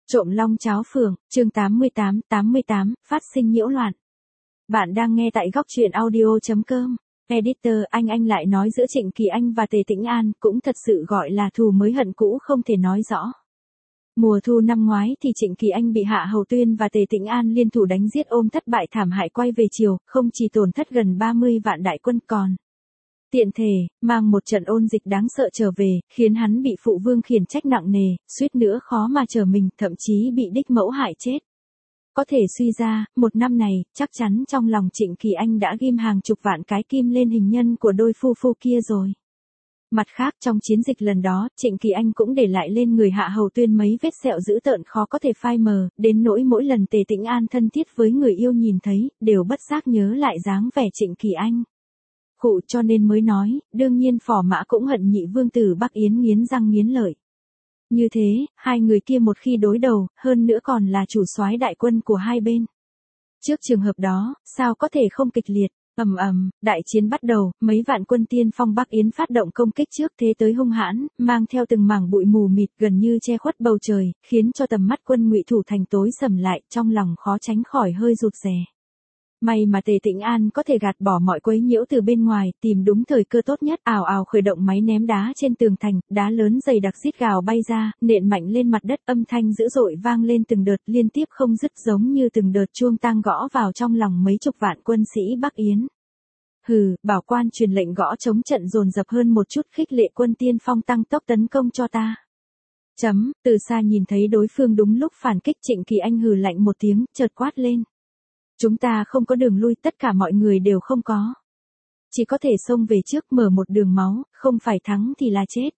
Trộm long cháo phường, chương 88, phát sinh nhiễu loạn. Bạn đang nghe tại góc truyện audio.com. Editor anh lại nói giữa Trịnh Kỳ Anh và Tề Tĩnh An cũng thật sự gọi là thù mới hận cũ không thể nói rõ. Mùa thu năm ngoái thì Trịnh Kỳ Anh bị Hạ Hầu Tuyên và Tề Tĩnh An liên thủ đánh giết ôm thất bại thảm hại quay về chiều, không chỉ tổn thất gần 30 vạn đại quân còn tiện thể, mang một trận ôn dịch đáng sợ trở về, khiến hắn bị phụ vương khiển trách nặng nề, suýt nữa khó mà trở mình, thậm chí bị đích mẫu hại chết. Có thể suy ra, một năm này, chắc chắn trong lòng Trịnh Kỳ Anh đã ghim hàng chục vạn cái kim lên hình nhân của đôi phu phu kia rồi. Mặt khác trong chiến dịch lần đó, Trịnh Kỳ Anh cũng để lại lên người Hạ Hầu Tuyên mấy vết sẹo dữ tợn khó có thể phai mờ, đến nỗi mỗi lần Tề Tĩnh An thân thiết với người yêu nhìn thấy, đều bất giác nhớ lại dáng vẻ Trịnh Kỳ Anh. Khụ cho nên mới nói, đương nhiên Phò Mã cũng hận nhị vương tử Bắc Yến nghiến răng nghiến lợi. Như thế, hai người kia một khi đối đầu, hơn nữa còn là chủ soái đại quân của hai bên. Trước trường hợp đó, sao có thể không kịch liệt, đại chiến bắt đầu, mấy vạn quân tiên phong Bắc Yến phát động công kích trước thế tới hung hãn, mang theo từng mảng bụi mù mịt gần như che khuất bầu trời, khiến cho tầm mắt quân Ngụy thủ thành tối sầm lại, trong lòng khó tránh khỏi hơi rụt rè. May mà Tề Tĩnh An có thể gạt bỏ mọi quấy nhiễu từ bên ngoài, tìm đúng thời cơ tốt nhất, ào ào khởi động máy ném đá trên tường thành, đá lớn dày đặc rít gào bay ra, nện mạnh lên mặt đất, âm thanh dữ dội vang lên từng đợt liên tiếp không dứt, giống như từng đợt chuông tang gõ vào trong lòng mấy chục vạn quân sĩ Bắc Yến. Hừ, bảo quan truyền lệnh gõ chống trận dồn dập hơn một chút, khích lệ quân tiên phong tăng tốc tấn công cho ta. Từ xa nhìn thấy đối phương đúng lúc phản kích, Trịnh Kỳ Anh hừ lạnh một tiếng, chợt quát lên. Chúng ta không có đường lui, tất cả mọi người đều không có. Chỉ có thể xông về trước, mở một đường máu, không phải thắng thì là chết.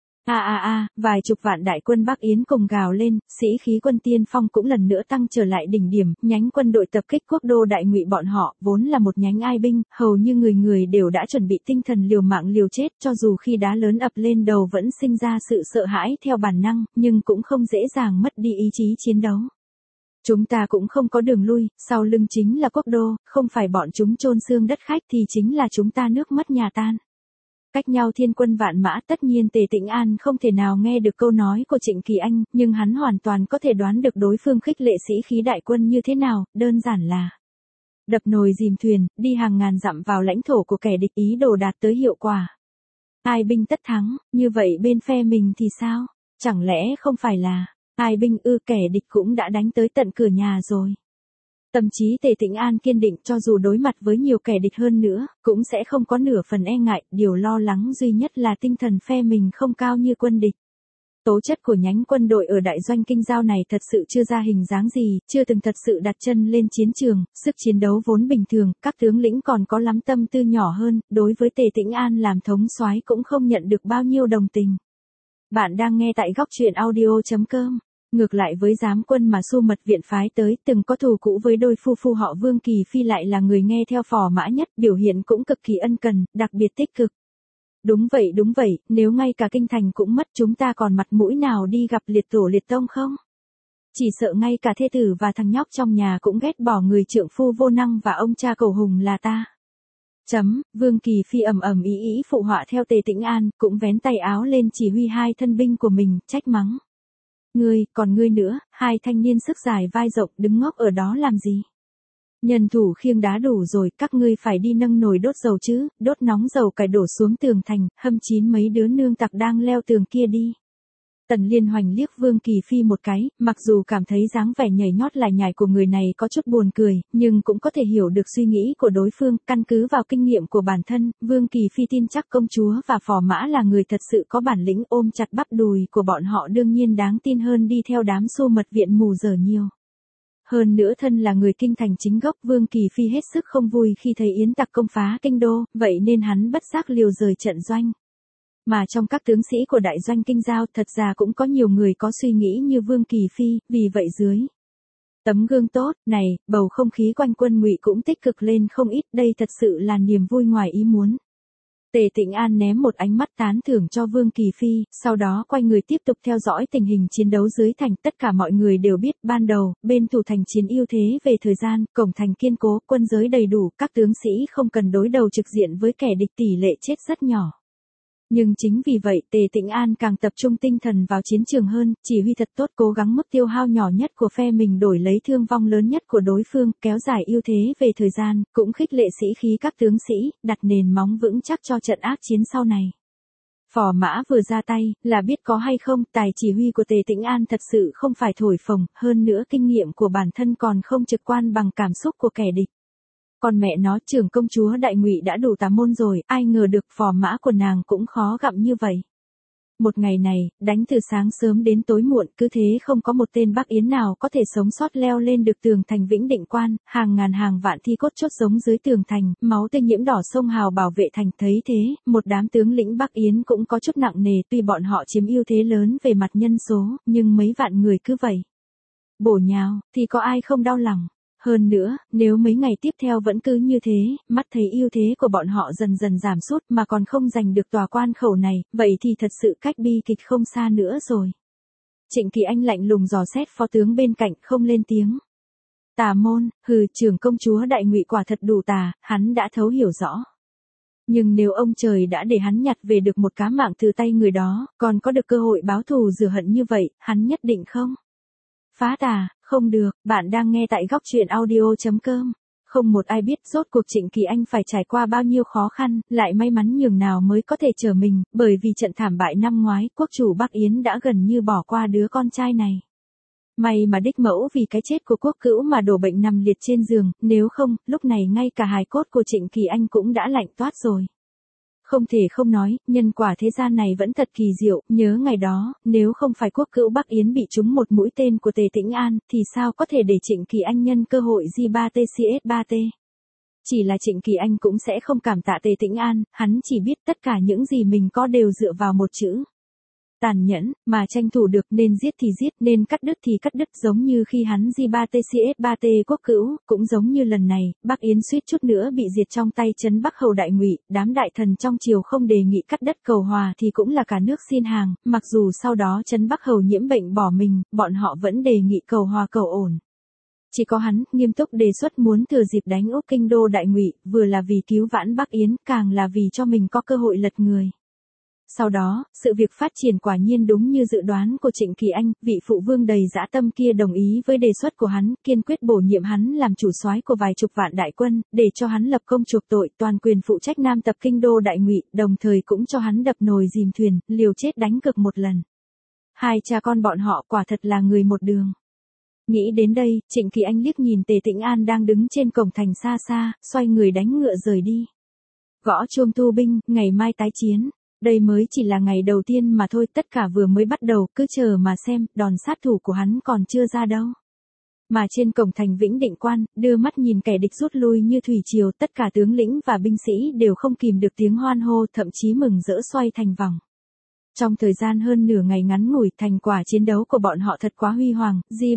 Vài chục vạn đại quân Bắc Yến cùng gào lên, sĩ khí quân tiên phong cũng lần nữa tăng trở lại đỉnh điểm, nhánh quân đội tập kích quốc đô Đại Ngụy bọn họ, vốn là một nhánh ai binh, hầu như người người đều đã chuẩn bị tinh thần liều mạng liều chết, cho dù khi đá lớn ập lên đầu vẫn sinh ra sự sợ hãi theo bản năng, nhưng cũng không dễ dàng mất đi ý chí chiến đấu. Chúng ta cũng không có đường lui, sau lưng chính là quốc đô, không phải bọn chúng chôn xương đất khách thì chính là chúng ta nước mất nhà tan. Cách nhau thiên quân vạn mã, tất nhiên Tề Tĩnh An không thể nào nghe được câu nói của Trịnh Kỳ Anh, nhưng hắn hoàn toàn có thể đoán được đối phương khích lệ sĩ khí đại quân như thế nào, đơn giản là đập nồi dìm thuyền, đi hàng ngàn dặm vào lãnh thổ của kẻ địch, ý đồ đạt tới hiệu quả. Ai binh tất thắng, như vậy bên phe mình thì sao? Chẳng lẽ không phải là ai binh kẻ địch cũng đã đánh tới tận cửa nhà rồi. Tâm trí Tề Tĩnh An kiên định, cho dù đối mặt với nhiều kẻ địch hơn nữa, cũng sẽ không có nửa phần e ngại, điều lo lắng duy nhất là tinh thần phe mình không cao như quân địch. Tố chất của nhánh quân đội ở đại doanh Kinh Giao này thật sự chưa ra hình dáng gì, chưa từng thật sự đặt chân lên chiến trường, sức chiến đấu vốn bình thường, các tướng lĩnh còn có lắm tâm tư nhỏ hơn, đối với Tề Tĩnh An làm thống soái cũng không nhận được bao nhiêu đồng tình. Bạn đang nghe tại góc truyện audio.com. Ngược lại với giám quân mà Xu Mật Viện phái tới, từng có thù cũ với đôi phu phu họ Vương Kỳ Phi, lại là người nghe theo Phò Mã nhất, biểu hiện cũng cực kỳ ân cần, đặc biệt tích cực. Đúng vậy, nếu ngay cả kinh thành cũng mất, chúng ta còn mặt mũi nào đi gặp liệt tổ liệt tông không? Chỉ sợ ngay cả thê tử và thằng nhóc trong nhà cũng ghét bỏ người trượng phu vô năng và ông cha cầu hùng là ta. Vương Kỳ Phi ầm ý phụ họa theo Tề Tĩnh An, cũng vén tay áo lên chỉ huy hai thân binh của mình, trách mắng. Còn ngươi nữa, hai thanh niên sức dài vai rộng đứng ngốc ở đó làm gì? Nhân thủ khiêng đá đủ rồi, các ngươi phải đi nâng nồi đốt dầu chứ, đốt nóng dầu cải đổ xuống tường thành, hâm chín mấy đứa nương tặc đang leo tường kia đi. Tần Liên Hoành liếc Vương Kỳ Phi một cái, mặc dù cảm thấy dáng vẻ nhảy nhót lải nhải của người này có chút buồn cười, nhưng cũng có thể hiểu được suy nghĩ của đối phương, căn cứ vào kinh nghiệm của bản thân, Vương Kỳ Phi tin chắc công chúa và Phò Mã là người thật sự có bản lĩnh, ôm chặt bắp đùi của bọn họ đương nhiên đáng tin hơn đi theo đám Xu Mật Viện mù dở nhiều. Hơn nữa thân là người kinh thành chính gốc, Vương Kỳ Phi hết sức không vui khi thấy yến tặc công phá kinh đô, vậy nên hắn bất giác liều rời trận doanh. Mà trong các tướng sĩ của đại doanh Kinh Giao thật ra cũng có nhiều người có suy nghĩ như Vương Kỳ Phi, vì vậy dưới tấm gương tốt này, bầu không khí quanh quân Ngụy cũng tích cực lên không ít, đây thật sự là niềm vui ngoài ý muốn. Tề Tĩnh An ném một ánh mắt tán thưởng cho Vương Kỳ Phi, sau đó quay người tiếp tục theo dõi tình hình chiến đấu dưới thành. Tất cả mọi người đều biết, ban đầu, bên thủ thành chiến ưu thế về thời gian, cổng thành kiên cố, quân giới đầy đủ, các tướng sĩ không cần đối đầu trực diện với kẻ địch, tỷ lệ chết rất nhỏ. Nhưng chính vì vậy Tề Tĩnh An càng tập trung tinh thần vào chiến trường hơn, chỉ huy thật tốt, cố gắng mức tiêu hao nhỏ nhất của phe mình đổi lấy thương vong lớn nhất của đối phương, kéo dài ưu thế về thời gian, cũng khích lệ sĩ khí các tướng sĩ, đặt nền móng vững chắc cho trận ác chiến sau này. Phò Mã vừa ra tay, là biết có hay không, tài chỉ huy của Tề Tĩnh An thật sự không phải thổi phồng, hơn nữa kinh nghiệm của bản thân còn không trực quan bằng cảm xúc của kẻ địch. Còn mẹ nó, trưởng công chúa Đại Ngụy đã đủ tà môn rồi, ai ngờ được Phò Mã của nàng cũng khó gặm như vậy. Một ngày này, đánh từ sáng sớm đến tối muộn, cứ thế không có một tên Bắc Yến nào có thể sống sót leo lên được tường thành Vĩnh Định Quan, hàng ngàn hàng vạn thi cốt chốt giống dưới tường thành, máu tươi nhiễm đỏ sông hào bảo vệ thành. Thấy thế, một đám tướng lĩnh Bắc Yến cũng có chút nặng nề, tuy bọn họ chiếm ưu thế lớn về mặt nhân số, nhưng mấy vạn người cứ vậy bổ nhào, thì có ai không đau lòng. Hơn nữa, nếu mấy ngày tiếp theo vẫn cứ như thế, mắt thấy ưu thế của bọn họ dần dần giảm sút mà còn không giành được tòa quan khẩu này, vậy thì thật sự cách bi kịch không xa nữa rồi. Trịnh Kỳ Anh lạnh lùng dò xét phó tướng bên cạnh, không lên tiếng. Tà môn, trưởng công chúa Đại Ngụy quả thật đủ tà, hắn đã thấu hiểu rõ. Nhưng nếu ông trời đã để hắn nhặt về được một cá mạng từ tay người đó, còn có được cơ hội báo thù rửa hận như vậy, hắn nhất định không phá tà. Không được, bạn đang nghe tại góc truyện audio.com. Không một ai biết rốt cuộc Trịnh Kỳ Anh phải trải qua bao nhiêu khó khăn, lại may mắn nhường nào mới có thể trở mình, bởi vì trận thảm bại năm ngoái, quốc chủ Bắc Yến đã gần như bỏ qua đứa con trai này. May mà đích mẫu vì cái chết của quốc cữu mà đổ bệnh nằm liệt trên giường, nếu không, lúc này ngay cả hài cốt của Trịnh Kỳ Anh cũng đã lạnh toát rồi. Không thể không nói, nhân quả thế gian này vẫn thật kỳ diệu, nhớ ngày đó, nếu không phải quốc cữu Bắc Yến bị trúng một mũi tên của Tề Tĩnh An, thì sao có thể để Trịnh Kỳ Anh nhân cơ hội J3TCS3T. Chỉ là Trịnh Kỳ Anh cũng sẽ không cảm tạ Tề Tĩnh An, hắn chỉ biết tất cả những gì mình có đều dựa vào một chữ. Tàn nhẫn, mà tranh thủ được, nên giết thì giết, nên cắt đứt thì cắt đứt, giống như khi hắn J3TCS3T quốc cữu, cũng giống như lần này, Bắc Yến suýt chút nữa bị diệt trong tay trấn Bắc Hầu Đại Ngụy, đám đại thần trong triều không đề nghị cắt đất cầu hòa thì cũng là cả nước xin hàng, mặc dù sau đó trấn Bắc Hầu nhiễm bệnh bỏ mình, bọn họ vẫn đề nghị cầu hòa cầu ổn. Chỉ có hắn, nghiêm túc đề xuất muốn thừa dịp đánh úp kinh đô Đại Ngụy, vừa là vì cứu vãn Bắc Yến, càng là vì cho mình có cơ hội lật người. Sau đó, sự việc phát triển quả nhiên đúng như dự đoán của Trịnh Kỳ Anh, vị phụ vương đầy dã tâm kia đồng ý với đề xuất của hắn, kiên quyết bổ nhiệm hắn làm chủ soái của vài chục vạn đại quân, để cho hắn lập công chuộc tội, toàn quyền phụ trách Nam tập kinh đô Đại Ngụy, đồng thời cũng cho hắn đập nồi dìm thuyền, liều chết đánh cược một lần. Hai cha con bọn họ quả thật là người một đường. Nghĩ đến đây, Trịnh Kỳ Anh liếc nhìn Tề Tĩnh An đang đứng trên cổng thành xa xa, xoay người đánh ngựa rời đi. Gõ chuông tu binh, ngày mai tái chiến. Đây mới chỉ là ngày đầu tiên mà thôi, tất cả vừa mới bắt đầu, cứ chờ mà xem, đòn sát thủ của hắn còn chưa ra đâu. Mà trên cổng thành Vĩnh Định Quan, đưa mắt nhìn kẻ địch rút lui như thủy triều, tất cả tướng lĩnh và binh sĩ đều không kìm được tiếng hoan hô, thậm chí mừng rỡ xoay thành vòng. Trong thời gian hơn nửa ngày ngắn ngủi, thành quả chiến đấu của bọn họ thật quá huy hoàng,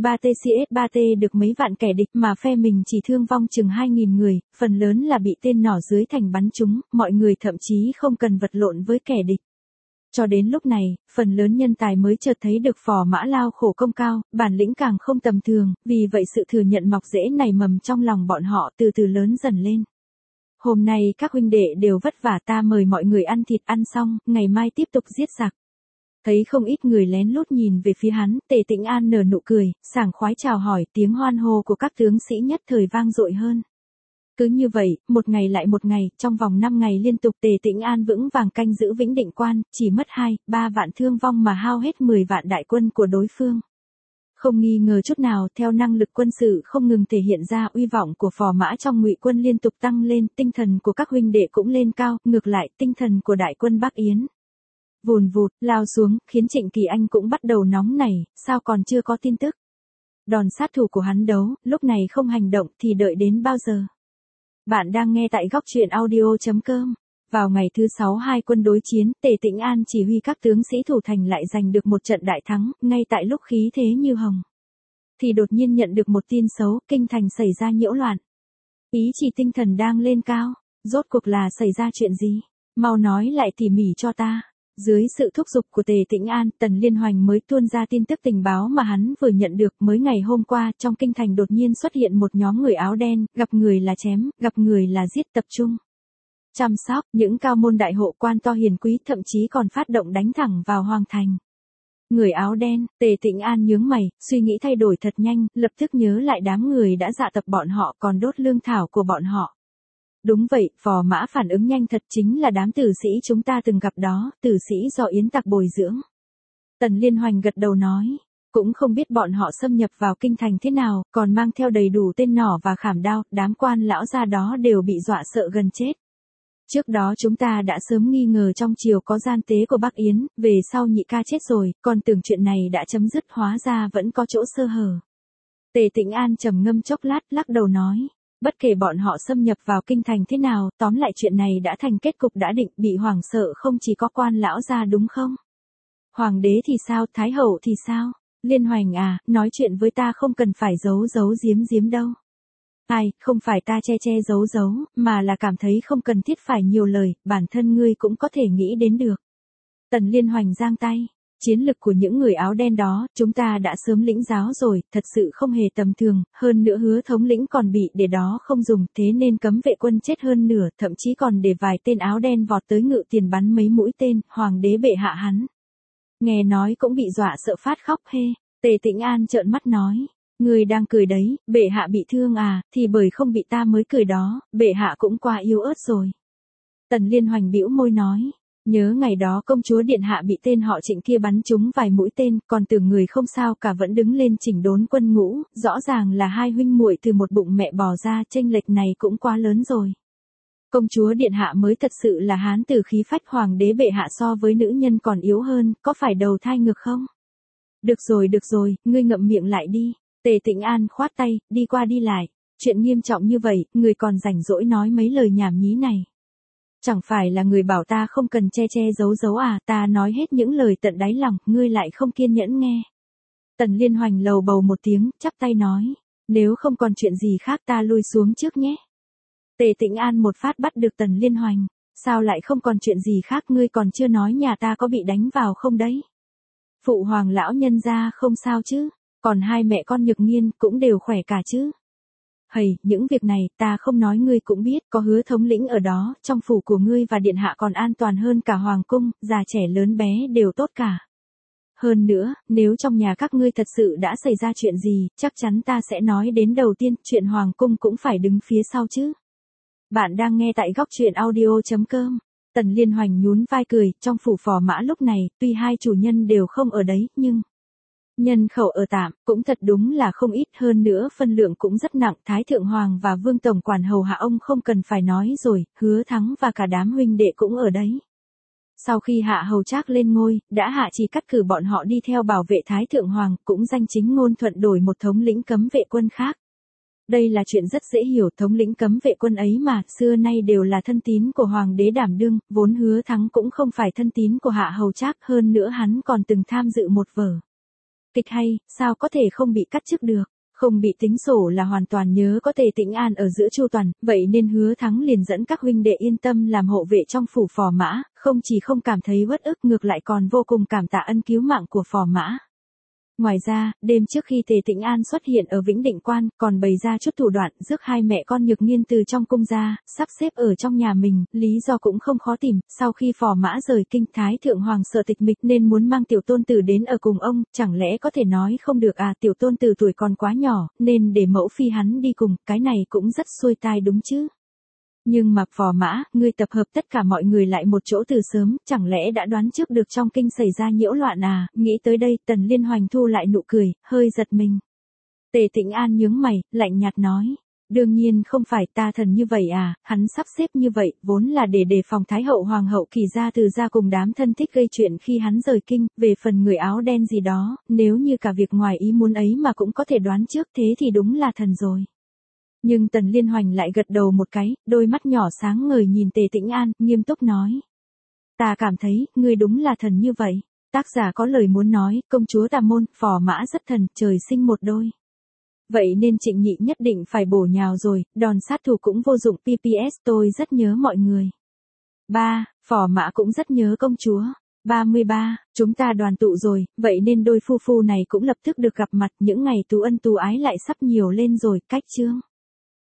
J3TCS3T được mấy vạn kẻ địch mà phe mình chỉ thương vong chừng 2.000 người, phần lớn là bị tên nỏ dưới thành bắn trúng, mọi người thậm chí không cần vật lộn với kẻ địch. Cho đến lúc này, phần lớn nhân tài mới chợt thấy được Phò Mã lao khổ công cao, bản lĩnh càng không tầm thường, vì vậy sự thừa nhận mọc rễ nảy mầm trong lòng bọn họ từ từ lớn dần lên. Hôm nay các huynh đệ đều vất vả, ta mời mọi người ăn thịt, ăn xong, ngày mai tiếp tục giết giặc. Thấy không ít người lén lút nhìn về phía hắn, Tề Tĩnh An nở nụ cười, sảng khoái chào hỏi, tiếng hoan hô của các tướng sĩ nhất thời vang dội hơn. Cứ như vậy, một ngày lại một ngày, trong vòng 5 ngày liên tục Tề Tĩnh An vững vàng canh giữ Vĩnh Định Quan, chỉ mất 2-3 vạn thương vong mà hao hết 10 vạn đại quân của đối phương. Không nghi ngờ chút nào, theo năng lực quân sự không ngừng thể hiện ra, uy vọng của Phò Mã trong Ngụy quân liên tục tăng lên, tinh thần của các huynh đệ cũng lên cao, ngược lại, tinh thần của đại quân Bắc Yến vùn vụt lao xuống, khiến Trịnh Kỳ Anh cũng bắt đầu nóng nảy, sao còn chưa có tin tức. Đòn sát thủ của hắn đấu, lúc này không hành động thì đợi đến bao giờ. Bạn đang nghe tại góc truyện audio.com. Vào ngày thứ 6 hai quân đối chiến, Tề Tĩnh An chỉ huy các tướng sĩ thủ thành lại giành được một trận đại thắng, ngay tại lúc khí thế như hồng. Thì đột nhiên nhận được một tin xấu, kinh thành xảy ra nhiễu loạn. Ý chỉ tinh thần đang lên cao, rốt cuộc là xảy ra chuyện gì? Mau nói lại tỉ mỉ cho ta. Dưới sự thúc giục của Tề Tĩnh An, Tần Liên Hoành mới tuôn ra tin tức tình báo mà hắn vừa nhận được. Mới ngày hôm qua, trong kinh thành đột nhiên xuất hiện một nhóm người áo đen, gặp người là chém, gặp người là giết, tập trung chăm sóc, những cao môn đại hộ quan to hiền quý thậm chí còn phát động đánh thẳng vào hoàng thành. Người áo đen, Tề Tĩnh An nhướng mày, suy nghĩ thay đổi thật nhanh, lập tức nhớ lại đám người đã dạ tập bọn họ còn đốt lương thảo của bọn họ. Đúng vậy, Phò Mã phản ứng nhanh thật, chính là đám tử sĩ chúng ta từng gặp đó, tử sĩ do Yến tặc bồi dưỡng. Tần Liên Hoành gật đầu nói, cũng không biết bọn họ xâm nhập vào kinh thành thế nào, còn mang theo đầy đủ tên nỏ và khảm đao, đám quan lão gia đó đều bị dọa sợ gần chết. Trước đó chúng ta đã sớm nghi ngờ trong triều có gian tế của Bắc Yến, về sau nhị ca chết rồi, còn tưởng chuyện này đã chấm dứt, hóa ra vẫn có chỗ sơ hở. Tề Tĩnh An trầm ngâm chốc lát, lắc đầu nói, bất kể bọn họ xâm nhập vào kinh thành thế nào, tóm lại chuyện này đã thành kết cục đã định, bị hoảng sợ không chỉ có quan lão gia đúng không? Hoàng đế thì sao, Thái hậu thì sao? Liên Hoành à, nói chuyện với ta không cần phải giấu giấu giếm đâu. Ai, không phải ta che che giấu giấu, mà là cảm thấy không cần thiết phải nhiều lời, bản thân ngươi cũng có thể nghĩ đến được. Tần Liên Hoành giang tay, chiến lực của những người áo đen đó, chúng ta đã sớm lĩnh giáo rồi, thật sự không hề tầm thường, hơn nữa Hứa thống lĩnh còn bị để đó không dùng, thế nên cấm vệ quân chết hơn nửa, thậm chí còn để vài tên áo đen vọt tới ngự tiền bắn mấy mũi tên, hoàng đế bệ hạ hắn. Nghe nói cũng bị dọa sợ phát khóc hê. Tề Tĩnh An trợn mắt nói, người đang cười đấy, bệ hạ bị thương à, thì bởi không bị ta mới cười đó, bệ hạ cũng quá yếu ớt rồi. Tần Liên Hoành bĩu môi nói, nhớ ngày đó công chúa điện hạ bị tên họ Trịnh kia bắn trúng vài mũi tên, còn tưởng người không sao cả vẫn đứng lên chỉnh đốn quân ngũ, rõ ràng là hai huynh muội từ một bụng mẹ bò ra, chênh lệch này cũng quá lớn rồi. Công chúa điện hạ mới thật sự là hán tử khí phách, hoàng đế bệ hạ so với nữ nhân còn yếu hơn, có phải đầu thai ngược không? Được rồi, ngươi ngậm miệng lại đi. Tề Tĩnh An khoát tay, đi qua đi lại. Chuyện nghiêm trọng như vậy, người còn rảnh rỗi nói mấy lời nhảm nhí này. Chẳng phải là người bảo ta không cần che che giấu à, ta nói hết những lời tận đáy lòng, ngươi lại không kiên nhẫn nghe. Tần Liên Hoành lầu bầu một tiếng, chắp tay nói, nếu không còn chuyện gì khác ta lui xuống trước nhé. Tề Tĩnh An một phát bắt được Tần Liên Hoành, sao lại không còn chuyện gì khác, ngươi còn chưa nói nhà ta có bị đánh vào không đấy? Phụ hoàng lão nhân gia không sao chứ, còn hai mẹ con Nhược Nghiên cũng đều khỏe cả chứ. Hầy, những việc này ta không nói ngươi cũng biết, có Hứa thống lĩnh ở đó, trong phủ của ngươi và điện hạ còn an toàn hơn cả hoàng cung, già trẻ lớn bé đều tốt cả. Hơn nữa, nếu trong nhà các ngươi thật sự đã xảy ra chuyện gì, chắc chắn ta sẽ nói đến đầu tiên, chuyện hoàng cung cũng phải đứng phía sau chứ. Bạn đang nghe tại góc truyện audio.com. Tần Liên Hoành nhún vai cười, trong phủ Phò Mã lúc này, tuy hai chủ nhân đều không ở đấy, nhưng nhân khẩu ở tạm, cũng thật đúng là không ít, hơn nữa phân lượng cũng rất nặng, Thái Thượng Hoàng và Vương Tổng quản hầu hạ ông không cần phải nói rồi, Hứa Thắng và cả đám huynh đệ cũng ở đấy. Sau khi Hạ Hầu Trác lên ngôi, đã hạ chỉ cắt cử bọn họ đi theo bảo vệ Thái Thượng Hoàng, cũng danh chính ngôn thuận đổi một thống lĩnh cấm vệ quân khác. Đây là chuyện rất dễ hiểu, thống lĩnh cấm vệ quân ấy mà, xưa nay đều là thân tín của Hoàng đế đảm đương, vốn Hứa Thắng cũng không phải thân tín của Hạ Hầu Trác, hơn nữa hắn còn từng tham dự một vở kịch hay, sao có thể không bị cắt chức được, không bị tính sổ là hoàn toàn nhớ có Tề Tĩnh An ở giữa chu toàn, vậy nên Hứa Thắng liền dẫn các huynh đệ yên tâm làm hộ vệ trong phủ Phò Mã, không chỉ không cảm thấy uất ức ngược lại còn vô cùng cảm tạ ân cứu mạng của Phò Mã. Ngoài ra, đêm trước khi Tề Tĩnh An xuất hiện ở Vĩnh Định Quan, còn bày ra chút thủ đoạn, rước hai mẹ con Nhược Nghiên từ trong cung ra, sắp xếp ở trong nhà mình, lý do cũng không khó tìm, sau khi Phò Mã rời kinh, Thái Thượng Hoàng sợ tịch mịch nên muốn mang tiểu tôn tử đến ở cùng ông, chẳng lẽ có thể nói không được à, tiểu tôn tử tuổi còn quá nhỏ, nên để mẫu phi hắn đi cùng, cái này cũng rất xuôi tai đúng chứ. Nhưng mà Phò Mã, ngươi tập hợp tất cả mọi người lại một chỗ từ sớm, chẳng lẽ đã đoán trước được trong kinh xảy ra nhiễu loạn à, nghĩ tới đây, Tần Liên Hoành thu lại nụ cười, hơi giật mình. Tề Tĩnh An nhướng mày, lạnh nhạt nói, đương nhiên không phải, ta thần như vậy à, hắn sắp xếp như vậy, vốn là để đề phòng Thái hậu Hoàng hậu Kỳ gia từ gia cùng đám thân thích gây chuyện khi hắn rời kinh, về phần người áo đen gì đó, nếu như cả việc ngoài ý muốn ấy mà cũng có thể đoán trước thế thì đúng là thần rồi. Nhưng Tần Liên Hoành lại gật đầu một cái, đôi mắt nhỏ sáng ngời nhìn Tề Tĩnh An, nghiêm túc nói. Ta cảm thấy, ngươi đúng là thần như vậy. Tác giả có lời muốn nói, công chúa Tà Môn, Phò Mã rất thần, trời sinh một đôi. Vậy nên Trịnh Nhị nhất định phải bổ nhào rồi, đòn sát thủ cũng vô dụng, PPS tôi rất nhớ mọi người. 3. Phò Mã cũng rất nhớ công chúa. 33. Chúng ta đoàn tụ rồi, vậy nên đôi phu phu này cũng lập tức được gặp mặt, những ngày tú ân tú ái lại sắp nhiều lên rồi, cách chương.